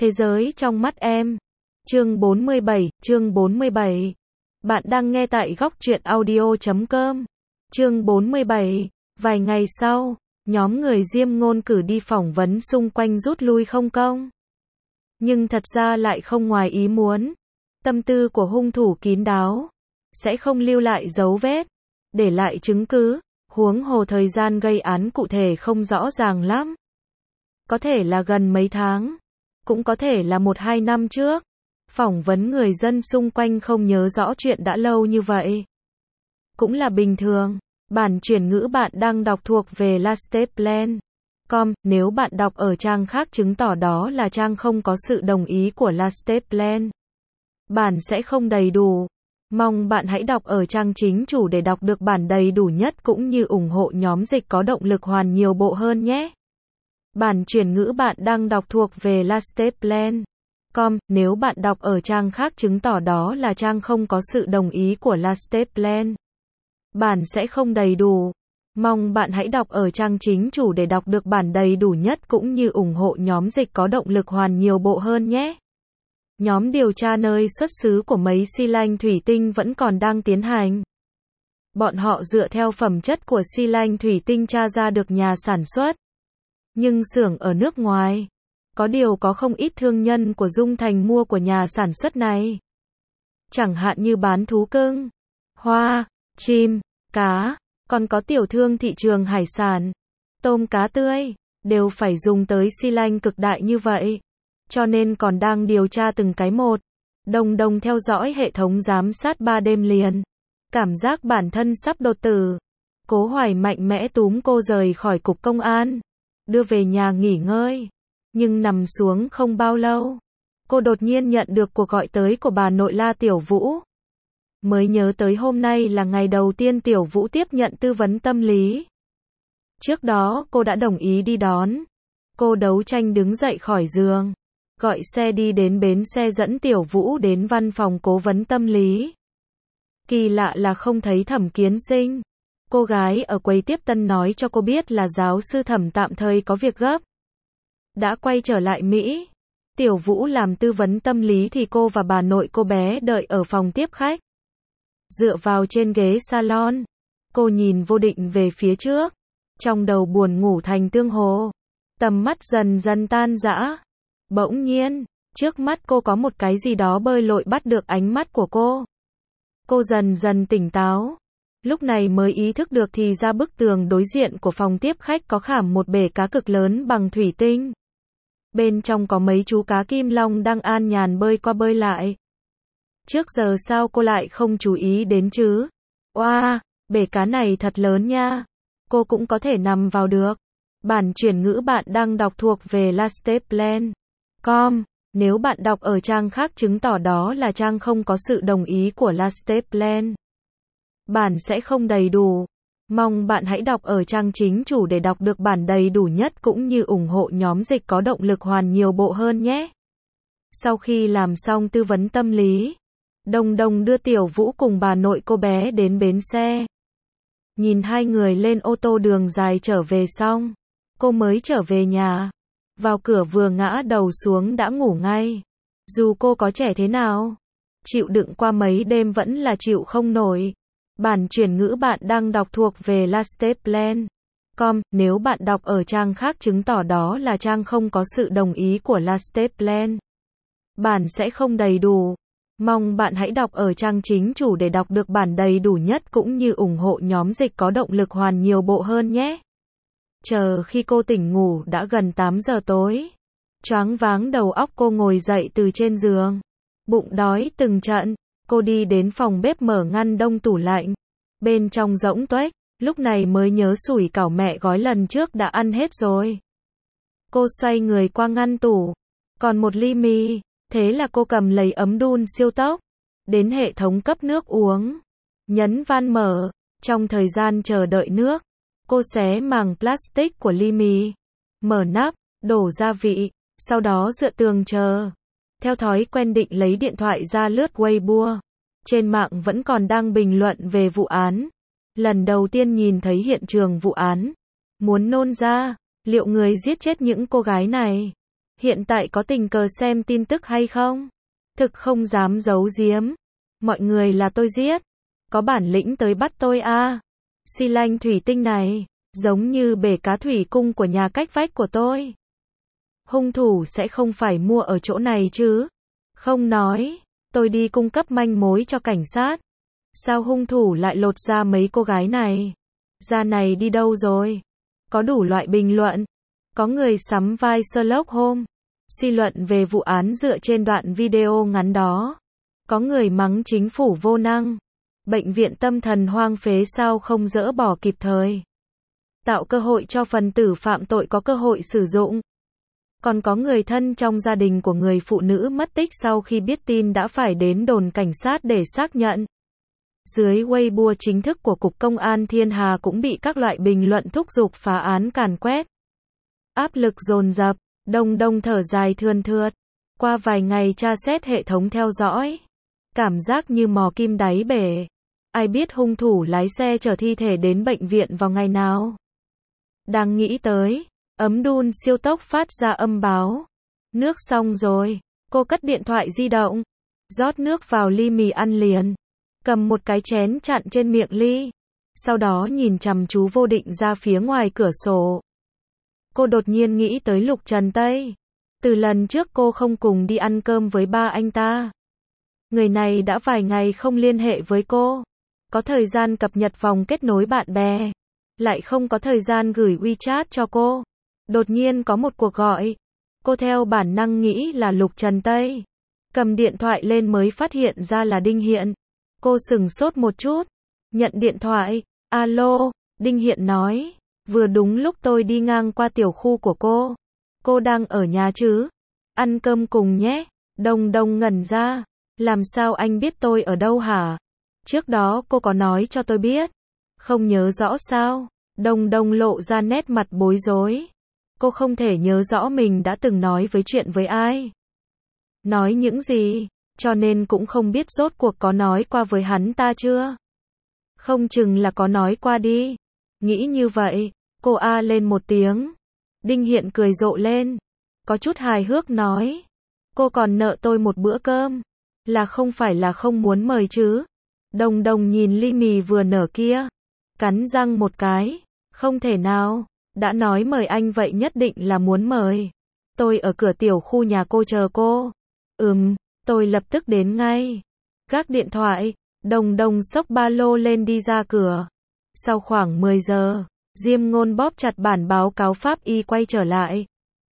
Thế giới trong mắt em. Chương 47. Bạn đang nghe tại góc truyện audio.com. Chương 47. Vài ngày sau, nhóm người Diêm Ngôn cử đi phỏng vấn xung quanh rút lui không công. Nhưng thật ra lại không ngoài ý muốn. Tâm tư của hung thủ kín đáo, sẽ không lưu lại dấu vết, để lại chứng cứ, huống hồ thời gian gây án cụ thể không rõ ràng lắm. Có thể là gần mấy tháng, cũng có thể là 1-2 năm trước. Phỏng vấn người dân xung quanh không nhớ rõ chuyện đã lâu như vậy. Cũng là bình thường. Bản chuyển ngữ bạn đang đọc thuộc về lasteplan.com, nếu bạn đọc ở trang khác chứng tỏ đó là trang không có sự đồng ý của Lasteplan. Bản sẽ không đầy đủ. Mong bạn hãy đọc ở trang chính chủ để đọc được bản đầy đủ nhất cũng như ủng hộ nhóm dịch có động lực hoàn nhiều bộ hơn nhé. Bản chuyển ngữ bạn đang đọc thuộc về Lasteplan.com, nếu bạn đọc ở trang khác chứng tỏ đó là trang không có sự đồng ý của Lasteplan. Bản sẽ không đầy đủ. Mong bạn hãy đọc ở trang chính chủ để đọc được bản đầy đủ nhất cũng như ủng hộ nhóm dịch có động lực hoàn nhiều bộ hơn nhé. Nhóm điều tra nơi xuất xứ của mấy xi lanh thủy tinh vẫn còn đang tiến hành. Bọn họ dựa theo phẩm chất của xi lanh thủy tinh tra ra được nhà sản xuất. Nhưng xưởng ở nước ngoài. Có điều có không ít thương nhân của Dung Thành mua của nhà sản xuất này. Chẳng hạn như bán thú cưng, hoa, chim, cá, còn có tiểu thương thị trường hải sản, tôm cá tươi, đều phải dùng tới xi lanh cực đại như vậy. Cho nên còn đang điều tra từng cái một. Đồng theo dõi hệ thống giám sát 3 đêm liền. Cảm giác bản thân sắp đột tử. Cố Hoài mạnh mẽ túm cô rời khỏi cục công an, đưa về nhà nghỉ ngơi. Nhưng nằm xuống không bao lâu, cô đột nhiên nhận được cuộc gọi tới của bà nội La Tiểu Vũ. Mới nhớ tới hôm nay là ngày đầu tiên Tiểu Vũ tiếp nhận tư vấn tâm lý. Trước đó cô đã đồng ý đi đón. Cô đấu tranh đứng dậy khỏi giường, gọi xe đi đến bến xe dẫn Tiểu Vũ đến văn phòng cố vấn tâm lý. Kỳ lạ là không thấy Thẩm Kiến Sinh. Cô gái ở quầy tiếp tân nói cho cô biết là giáo sư Thẩm tạm thời có việc gấp, đã quay trở lại Mỹ. Tiểu Vũ làm tư vấn tâm lý thì cô và bà nội cô bé đợi ở phòng tiếp khách. Dựa vào trên ghế salon, cô nhìn vô định về phía trước, trong đầu buồn ngủ thành tương hồ, tầm mắt dần dần tan rã. Bỗng nhiên, trước mắt cô có một cái gì đó bơi lội bắt được ánh mắt của cô. Cô dần dần tỉnh táo, lúc này mới ý thức được thì ra bức tường đối diện của phòng tiếp khách có khảm một bể cá cực lớn bằng thủy tinh. Bên trong có mấy chú cá kim long đang an nhàn bơi qua bơi lại. Trước giờ sao cô lại không chú ý đến chứ? Oa, bể cá này thật lớn nha. Cô cũng có thể nằm vào được. Bản chuyển ngữ bạn đang đọc thuộc về Lasteplan.com. Nếu bạn đọc ở trang khác chứng tỏ đó là trang không có sự đồng ý của Lasteplan. Bản sẽ không đầy đủ. Mong bạn hãy đọc ở trang chính chủ để đọc được bản đầy đủ nhất cũng như ủng hộ nhóm dịch có động lực hoàn nhiều bộ hơn nhé. Sau khi làm xong tư vấn tâm lý, Đồng đưa Tiểu Vũ cùng bà nội cô bé đến bến xe. Nhìn hai người lên ô tô đường dài trở về xong, cô mới trở về nhà. Vào cửa vừa ngã đầu xuống đã ngủ ngay. Dù cô có trẻ thế nào, chịu đựng qua mấy đêm vẫn là chịu không nổi. Bản chuyển ngữ bạn đang đọc thuộc về Lasteplan.com, nếu bạn đọc ở trang khác chứng tỏ đó là trang không có sự đồng ý của Lasteplan. Bản sẽ không đầy đủ. Mong bạn hãy đọc ở trang chính chủ để đọc được bản đầy đủ nhất cũng như ủng hộ nhóm dịch có động lực hoàn nhiều bộ hơn nhé. Chờ khi cô tỉnh ngủ đã gần 8 giờ tối. Choáng váng đầu óc cô ngồi dậy từ trên giường. Bụng đói từng trận. Cô đi đến phòng bếp mở ngăn đông tủ lạnh. Bên trong rỗng tuếch, lúc này mới nhớ sủi cảo mẹ gói lần trước đã ăn hết rồi. Cô xoay người qua ngăn tủ. Còn một ly mì. Thế là cô cầm lấy ấm đun siêu tốc. Đến hệ thống cấp nước uống. Nhấn van mở. Trong thời gian chờ đợi nước, cô xé màng plastic của ly mì. Mở nắp, đổ gia vị. Sau đó dựa tường chờ. Theo thói quen định lấy điện thoại ra lướt Weibo. Trên mạng vẫn còn đang bình luận về vụ án. Lần đầu tiên nhìn thấy hiện trường vụ án. Muốn nôn ra, liệu người giết chết những cô gái này Hiện tại có tình cờ xem tin tức hay không? Thực không dám giấu giếm. Mọi người là tôi giết. Có bản lĩnh tới bắt tôi a. Xi lanh thủy tinh này, giống như bể cá thủy cung của nhà cách vách của tôi. Hung thủ sẽ không phải mua ở chỗ này chứ? Không nói, tôi đi cung cấp manh mối cho cảnh sát. Sao hung thủ lại lột ra mấy cô gái này? Da này đi đâu rồi? Có đủ loại bình luận. Có người sắm vai Sherlock Holmes, suy luận về vụ án dựa trên đoạn video ngắn đó. Có người mắng chính phủ vô năng. Bệnh viện tâm thần hoang phế sao không dỡ bỏ kịp thời. Tạo cơ hội cho phần tử phạm tội có cơ hội sử dụng. Còn có người thân trong gia đình của người phụ nữ mất tích sau khi biết tin đã phải đến đồn cảnh sát để xác nhận. Dưới Weibo chính thức của Cục Công an Thiên Hà cũng bị các loại bình luận thúc giục phá án càn quét. Áp lực dồn dập, Đông thở dài thườn thượt. Qua vài ngày tra xét hệ thống theo dõi, cảm giác như mò kim đáy bể. Ai biết hung thủ lái xe chở thi thể đến bệnh viện vào ngày nào? Đang nghĩ tới, ấm đun siêu tốc phát ra âm báo. Nước xong rồi, cô cất điện thoại di động, rót nước vào ly mì ăn liền, cầm một cái chén chặn trên miệng ly, sau đó nhìn chằm chú Vô Định ra phía ngoài cửa sổ. Cô đột nhiên nghĩ tới Lục Trần Tây. Từ lần trước cô không cùng đi ăn cơm với ba anh ta. Người này đã vài ngày không liên hệ với cô. Có thời gian cập nhật vòng kết nối bạn bè, lại không có thời gian gửi WeChat cho cô. Đột nhiên có một cuộc gọi. Cô theo bản năng nghĩ là Lục Trần Tây. Cầm điện thoại lên mới phát hiện ra là Đinh Hiện. Cô sửng sốt một chút. Nhận điện thoại. Alo, Đinh Hiện nói. Vừa đúng lúc tôi đi ngang qua tiểu khu của cô. Cô đang ở nhà chứ? Ăn cơm cùng nhé. Đông ngẩn ra. Làm sao anh biết tôi ở đâu hả? Trước đó cô có nói cho tôi biết. Không nhớ rõ sao? Đông lộ ra nét mặt bối rối. Cô không thể nhớ rõ mình đã từng nói chuyện với ai. Nói những gì, cho nên cũng không biết rốt cuộc có nói qua với hắn ta chưa. Không chừng là có nói qua đi. Nghĩ như vậy, cô a lên một tiếng. Đinh Hiện cười rộ lên. Có chút hài hước nói. Cô còn nợ tôi một bữa cơm. Là không phải là không muốn mời chứ. Đông nhìn ly mì vừa nở kia. Cắn răng một cái. Không thể nào. Đã nói mời anh vậy nhất định là muốn mời. Tôi ở cửa tiểu khu nhà cô chờ cô. Tôi lập tức đến ngay. Gác điện thoại. Đông xốc ba lô lên đi ra cửa. Sau khoảng 10 giờ, Diêm Ngôn bóp chặt bản báo cáo pháp y quay trở lại.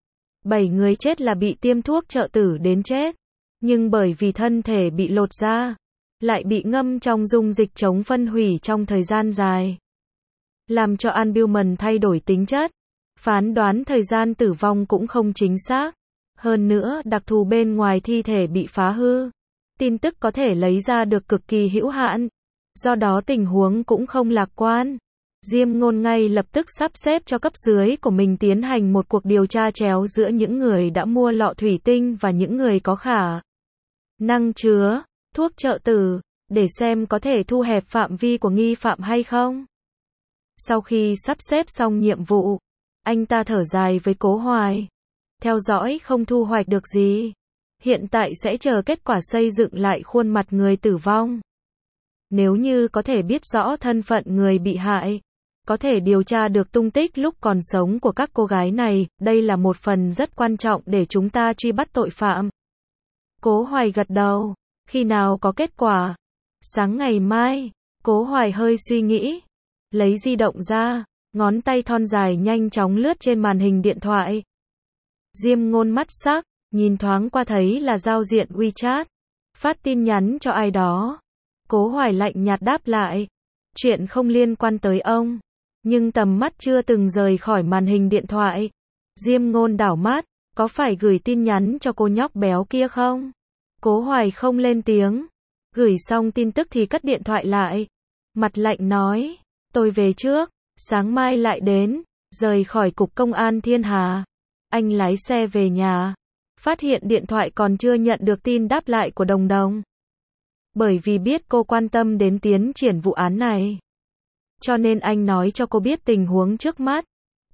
7 người chết là bị tiêm thuốc trợ tử đến chết. Nhưng bởi vì thân thể bị lột ra, lại bị ngâm trong dung dịch chống phân hủy trong thời gian dài. Làm cho albumin thay đổi tính chất. Phán đoán thời gian tử vong cũng không chính xác. Hơn nữa, đặc thù bên ngoài thi thể bị phá hư. Tin tức có thể lấy ra được cực kỳ hữu hạn. Do đó tình huống cũng không lạc quan. Diêm Ngôn ngay lập tức sắp xếp cho cấp dưới của mình tiến hành một cuộc điều tra chéo giữa những người đã mua lọ thủy tinh và những người có khả năng chứa thuốc trợ tử, để xem có thể thu hẹp phạm vi của nghi phạm hay không. Sau khi sắp xếp xong nhiệm vụ, anh ta thở dài với Cố Hoài. Theo dõi không thu hoạch được gì. Hiện tại sẽ chờ kết quả xây dựng lại khuôn mặt người tử vong. Nếu như có thể biết rõ thân phận người bị hại, có thể điều tra được tung tích lúc còn sống của các cô gái này, đây là một phần rất quan trọng để chúng ta truy bắt tội phạm. Cố Hoài gật đầu. Khi nào có kết quả? Sáng ngày mai. Cố Hoài hơi suy nghĩ. Lấy di động ra, ngón tay thon dài nhanh chóng lướt trên màn hình điện thoại. Diêm Ngôn mắt sắc, nhìn thoáng qua thấy là giao diện WeChat. Phát tin nhắn cho ai đó. Cố Hoài lạnh nhạt đáp lại. Chuyện không liên quan tới ông. Nhưng tầm mắt chưa từng rời khỏi màn hình điện thoại. Diêm Ngôn đảo mắt. Có phải gửi tin nhắn cho cô nhóc béo kia không? Cố Hoài không lên tiếng. Gửi xong tin tức thì cất điện thoại lại. Mặt lạnh nói. Tôi về trước. Sáng mai lại đến. Rời khỏi Cục Công an Thiên Hà. Anh lái xe về nhà. Phát hiện điện thoại còn chưa nhận được tin đáp lại của Đồng. Bởi vì biết cô quan tâm đến tiến triển vụ án này, cho nên anh nói cho cô biết tình huống trước mắt.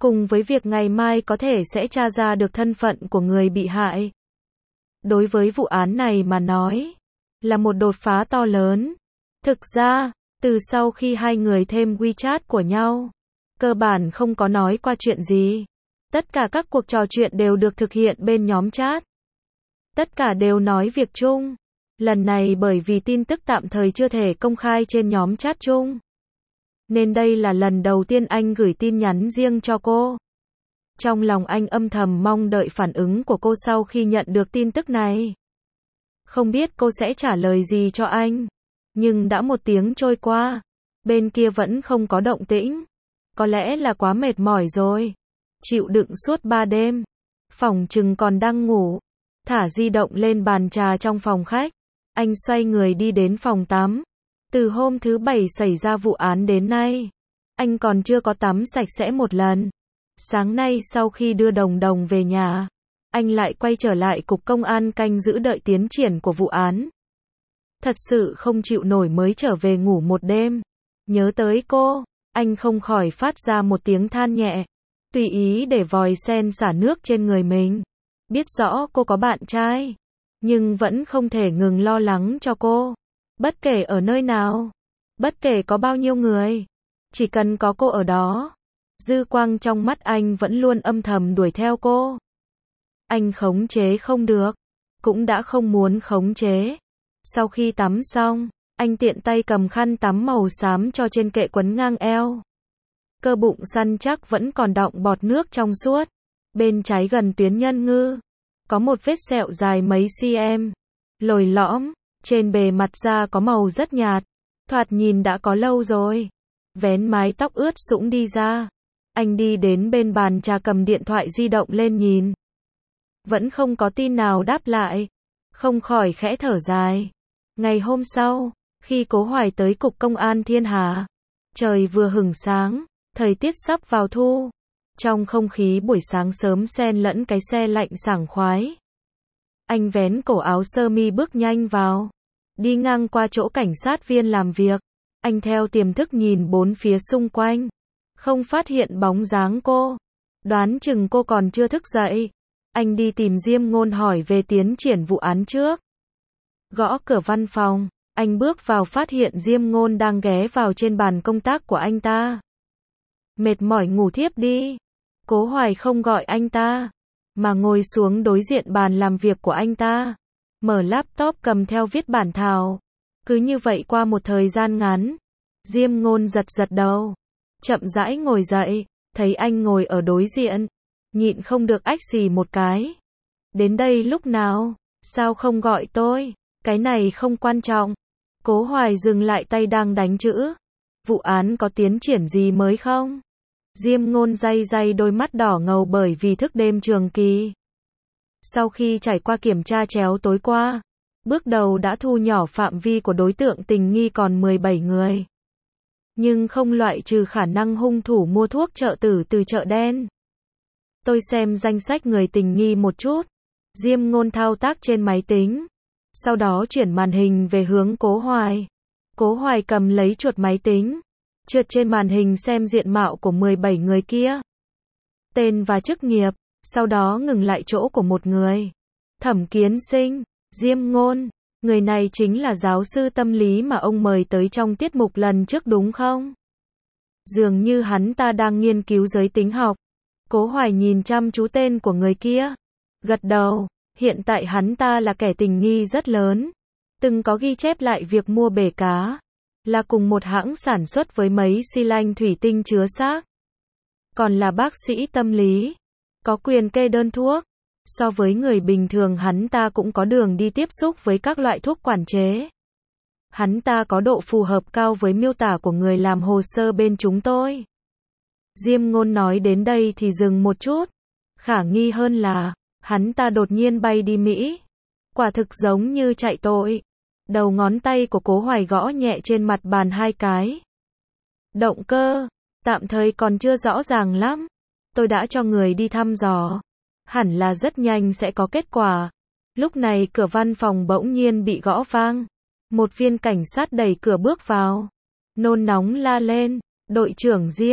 cùng với việc ngày mai có thể sẽ tra ra được thân phận của người bị hại. Đối với vụ án này mà nói, là một đột phá to lớn. Thực ra, từ sau khi hai người thêm WeChat của nhau, cơ bản không có nói qua chuyện gì. Tất cả các cuộc trò chuyện đều được thực hiện bên nhóm chat. Tất cả đều nói việc chung. Lần này bởi vì tin tức tạm thời chưa thể công khai trên nhóm chat chung, nên đây là lần đầu tiên anh gửi tin nhắn riêng cho cô. Trong lòng anh âm thầm mong đợi phản ứng của cô sau khi nhận được tin tức này. Không biết cô sẽ trả lời gì cho anh. Nhưng đã 1 tiếng trôi qua, bên kia vẫn không có động tĩnh. Có lẽ là quá mệt mỏi rồi. Chịu đựng suốt 3 đêm. Phỏng chừng còn đang ngủ. Thả di động lên bàn trà trong phòng khách. Anh xoay người đi đến phòng tắm. Từ hôm thứ 7 xảy ra vụ án đến nay, anh còn chưa có tắm sạch sẽ một lần. Sáng nay sau khi đưa Đồng Đồng về nhà, anh lại quay trở lại cục công an canh giữ đợi tiến triển của vụ án. Thật sự không chịu nổi mới trở về ngủ một đêm. Nhớ tới cô, anh không khỏi phát ra một tiếng than nhẹ, tùy ý để vòi sen xả nước trên người mình. Biết rõ cô có bạn trai, nhưng vẫn không thể ngừng lo lắng cho cô. Bất kể ở nơi nào, bất kể có bao nhiêu người, chỉ cần có cô ở đó. Dư quang trong mắt anh vẫn luôn âm thầm đuổi theo cô. Anh khống chế không được, cũng đã không muốn khống chế. Sau khi tắm xong, anh tiện tay cầm khăn tắm màu xám cho trên kệ quấn ngang eo. Cơ bụng săn chắc vẫn còn đọng bọt nước trong suốt. Bên trái gần tuyến nhân ngư, có một vết sẹo dài mấy cm, lồi lõm, trên bề mặt da có màu rất nhạt, thoạt nhìn đã có lâu rồi. Vén mái tóc ướt sũng đi ra. Anh đi đến bên bàn trà cầm điện thoại di động lên nhìn. Vẫn không có tin nào đáp lại. Không khỏi khẽ thở dài. Ngày hôm sau, khi Cố Hoài tới cục công an Thiên Hà, trời vừa hửng sáng, thời tiết sắp vào thu. Trong không khí buổi sáng sớm xen lẫn cái se lạnh sảng khoái. Anh vén cổ áo sơ mi bước nhanh vào. Đi ngang qua chỗ cảnh sát viên làm việc. Anh theo tiềm thức nhìn bốn phía xung quanh. Không phát hiện bóng dáng cô. Đoán chừng cô còn chưa thức dậy. Anh đi tìm Diêm Ngôn hỏi về tiến triển vụ án trước. Gõ cửa văn phòng. Anh bước vào phát hiện Diêm Ngôn đang ghé vào trên bàn công tác của anh ta. Mệt mỏi ngủ thiếp đi. Cố Hoài không gọi anh ta, mà ngồi xuống đối diện bàn làm việc của anh ta. Mở laptop cầm theo viết bản thảo. Cứ như vậy qua một thời gian ngắn. Diêm Ngôn giật giật đầu. Chậm rãi ngồi dậy. Thấy anh ngồi ở đối diện. Nhịn không được ách xì một cái. Đến đây lúc nào? Sao không gọi tôi? Cái này không quan trọng. Cố Hoài dừng lại tay đang đánh chữ. Vụ án có tiến triển gì mới không? Diêm Ngôn day day đôi mắt đỏ ngầu bởi vì thức đêm trường kỳ. Sau khi trải qua kiểm tra chéo tối qua, bước đầu đã thu nhỏ phạm vi của đối tượng tình nghi còn 17 người. Nhưng không loại trừ khả năng hung thủ mua thuốc trợ tử từ chợ đen. Tôi xem danh sách người tình nghi một chút. Diêm Ngôn thao tác trên máy tính. Sau đó chuyển màn hình về hướng Cố Hoài. Cố Hoài cầm lấy chuột máy tính. Trượt trên màn hình xem diện mạo của 17 người kia. Tên và chức nghiệp. Sau đó ngừng lại chỗ của một người. Thẩm Kiến Sinh. Diêm Ngôn. Người này chính là giáo sư tâm lý mà ông mời tới trong tiết mục lần trước đúng không? Dường như hắn ta đang nghiên cứu giới tính học. Cố Hoài nhìn chăm chú tên của người kia. Gật đầu. Hiện tại hắn ta là kẻ tình nghi rất lớn. Từng có ghi chép lại việc mua bể cá. Là cùng một hãng sản xuất với mấy xi lanh thủy tinh chứa xác. Còn là bác sĩ tâm lý. Có quyền kê đơn thuốc. So với người bình thường hắn ta cũng có đường đi tiếp xúc với các loại thuốc quản chế. Hắn ta có độ phù hợp cao với miêu tả của người làm hồ sơ bên chúng tôi. Diêm Ngôn nói đến đây thì dừng một chút. Khả nghi hơn là, hắn ta đột nhiên bay đi Mỹ. Quả thực giống như chạy tội. Đầu ngón tay của Cố Hoài gõ nhẹ trên mặt bàn 2 cái. Động cơ, tạm thời còn chưa rõ ràng lắm. Tôi đã cho người đi thăm dò. Hẳn là rất nhanh sẽ có kết quả. Lúc này cửa văn phòng bỗng nhiên bị gõ vang. Một viên cảnh sát đẩy cửa bước vào. Nôn nóng la lên. Đội trưởng Diêm,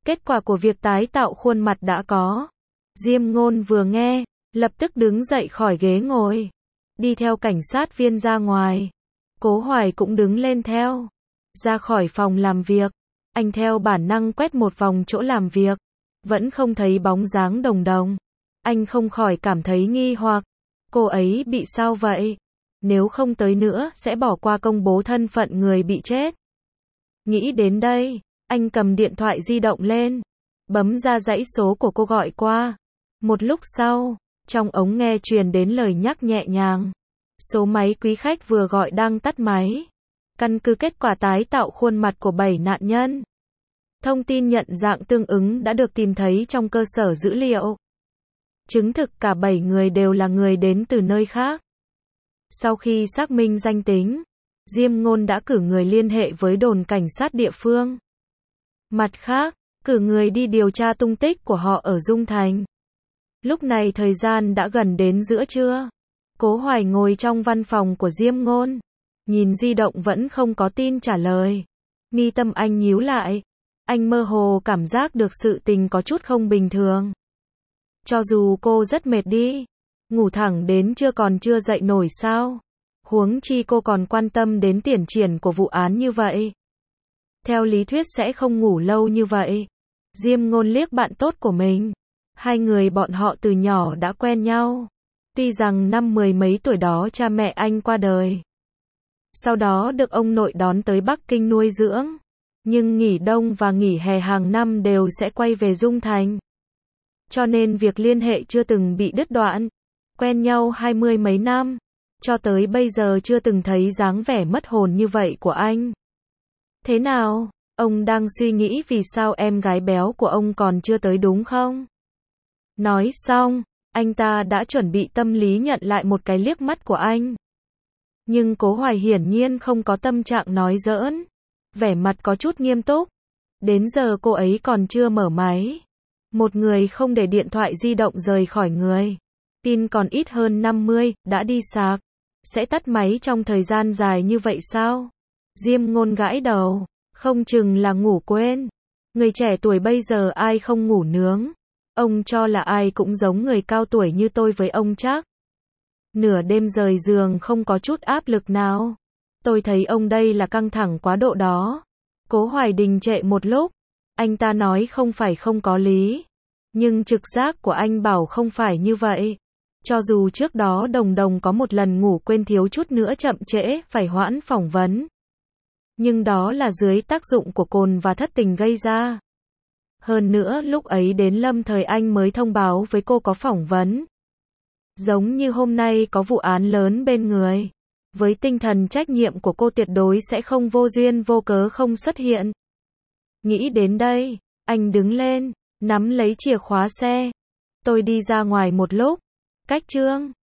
Kết quả của việc tái tạo khuôn mặt đã có. Diêm Ngôn vừa nghe, lập tức đứng dậy khỏi ghế ngồi, đi theo cảnh sát viên ra ngoài. Cố Hoài cũng đứng lên theo, ra khỏi phòng làm việc. Anh theo bản năng quét một vòng chỗ làm việc, vẫn không thấy bóng dáng Đồng Đồng. Anh không khỏi cảm thấy nghi hoặc, cô ấy bị sao vậy? Nếu không tới nữa sẽ bỏ qua công bố thân phận người bị chết. Nghĩ đến đây, anh cầm điện thoại di động lên, bấm ra dãy số của cô gọi qua. Một lúc sau, trong ống nghe truyền đến lời nhắc nhẹ nhàng. Số máy quý khách vừa gọi đang tắt máy. Căn cứ kết quả tái tạo khuôn mặt của 7 nạn nhân. Thông tin nhận dạng tương ứng đã được tìm thấy trong cơ sở dữ liệu. Chứng thực cả 7 người đều là người đến từ nơi khác. Sau khi xác minh danh tính, Diêm Ngôn đã cử người liên hệ với đồn cảnh sát địa phương. Mặt khác, cử người đi điều tra tung tích của họ ở Dung Thành. Lúc này thời gian đã gần đến giữa trưa. Cố Hoài ngồi trong văn phòng của Diêm Ngôn, nhìn di động vẫn không có tin trả lời. Mi tâm anh nhíu lại, anh mơ hồ cảm giác được sự tình có chút không bình thường. Cho dù cô rất mệt đi, ngủ thẳng đến trưa còn chưa dậy nổi sao? Huống chi cô còn quan tâm đến tiến triển của vụ án như vậy. Theo lý thuyết sẽ không ngủ lâu như vậy. Diêm Ngôn liếc bạn tốt của mình. Hai người bọn họ từ nhỏ đã quen nhau. Tuy rằng năm 10 mấy tuổi đó cha mẹ anh qua đời. Sau đó được ông nội đón tới Bắc Kinh nuôi dưỡng. Nhưng nghỉ đông và nghỉ hè hàng năm đều sẽ quay về Dung Thành. Cho nên việc liên hệ chưa từng bị đứt đoạn. Quen nhau 20 mấy năm. Cho tới bây giờ chưa từng thấy dáng vẻ mất hồn như vậy của anh. Thế nào, ông đang suy nghĩ vì sao em gái béo của ông còn chưa tới đúng không? Nói xong, anh ta đã chuẩn bị tâm lý nhận lại một cái liếc mắt của anh. Nhưng Cố Hoài hiển nhiên không có tâm trạng nói giỡn. Vẻ mặt có chút nghiêm túc. Đến giờ cô ấy còn chưa mở máy. Một người không để điện thoại di động rời khỏi người. Pin còn ít hơn 50, đã đi sạc. Sẽ tắt máy trong thời gian dài như vậy sao? Diêm Ngôn gãi đầu, không chừng là ngủ quên. Người trẻ tuổi bây giờ ai không ngủ nướng? Ông cho là ai cũng giống người cao tuổi như tôi với ông chắc. Nửa đêm rời giường không có chút áp lực nào. Tôi thấy ông đây là căng thẳng quá độ đó. Cố Hoài đình trệ một lúc. Anh ta nói không phải không có lý. Nhưng trực giác của anh bảo không phải như vậy. Cho dù trước đó Đồng Đồng có một lần ngủ quên thiếu chút nữa chậm trễ, phải hoãn phỏng vấn. Nhưng đó là dưới tác dụng của cồn và thất tình gây ra. Hơn nữa lúc ấy đến Lâm Thời Anh mới thông báo với cô có phỏng vấn. Giống như hôm nay có vụ án lớn bên người. Với tinh thần trách nhiệm của cô tuyệt đối sẽ không vô duyên vô cớ không xuất hiện. Nghĩ đến đây, anh đứng lên, nắm lấy chìa khóa xe. Tôi đi ra ngoài một lúc. Cách Trương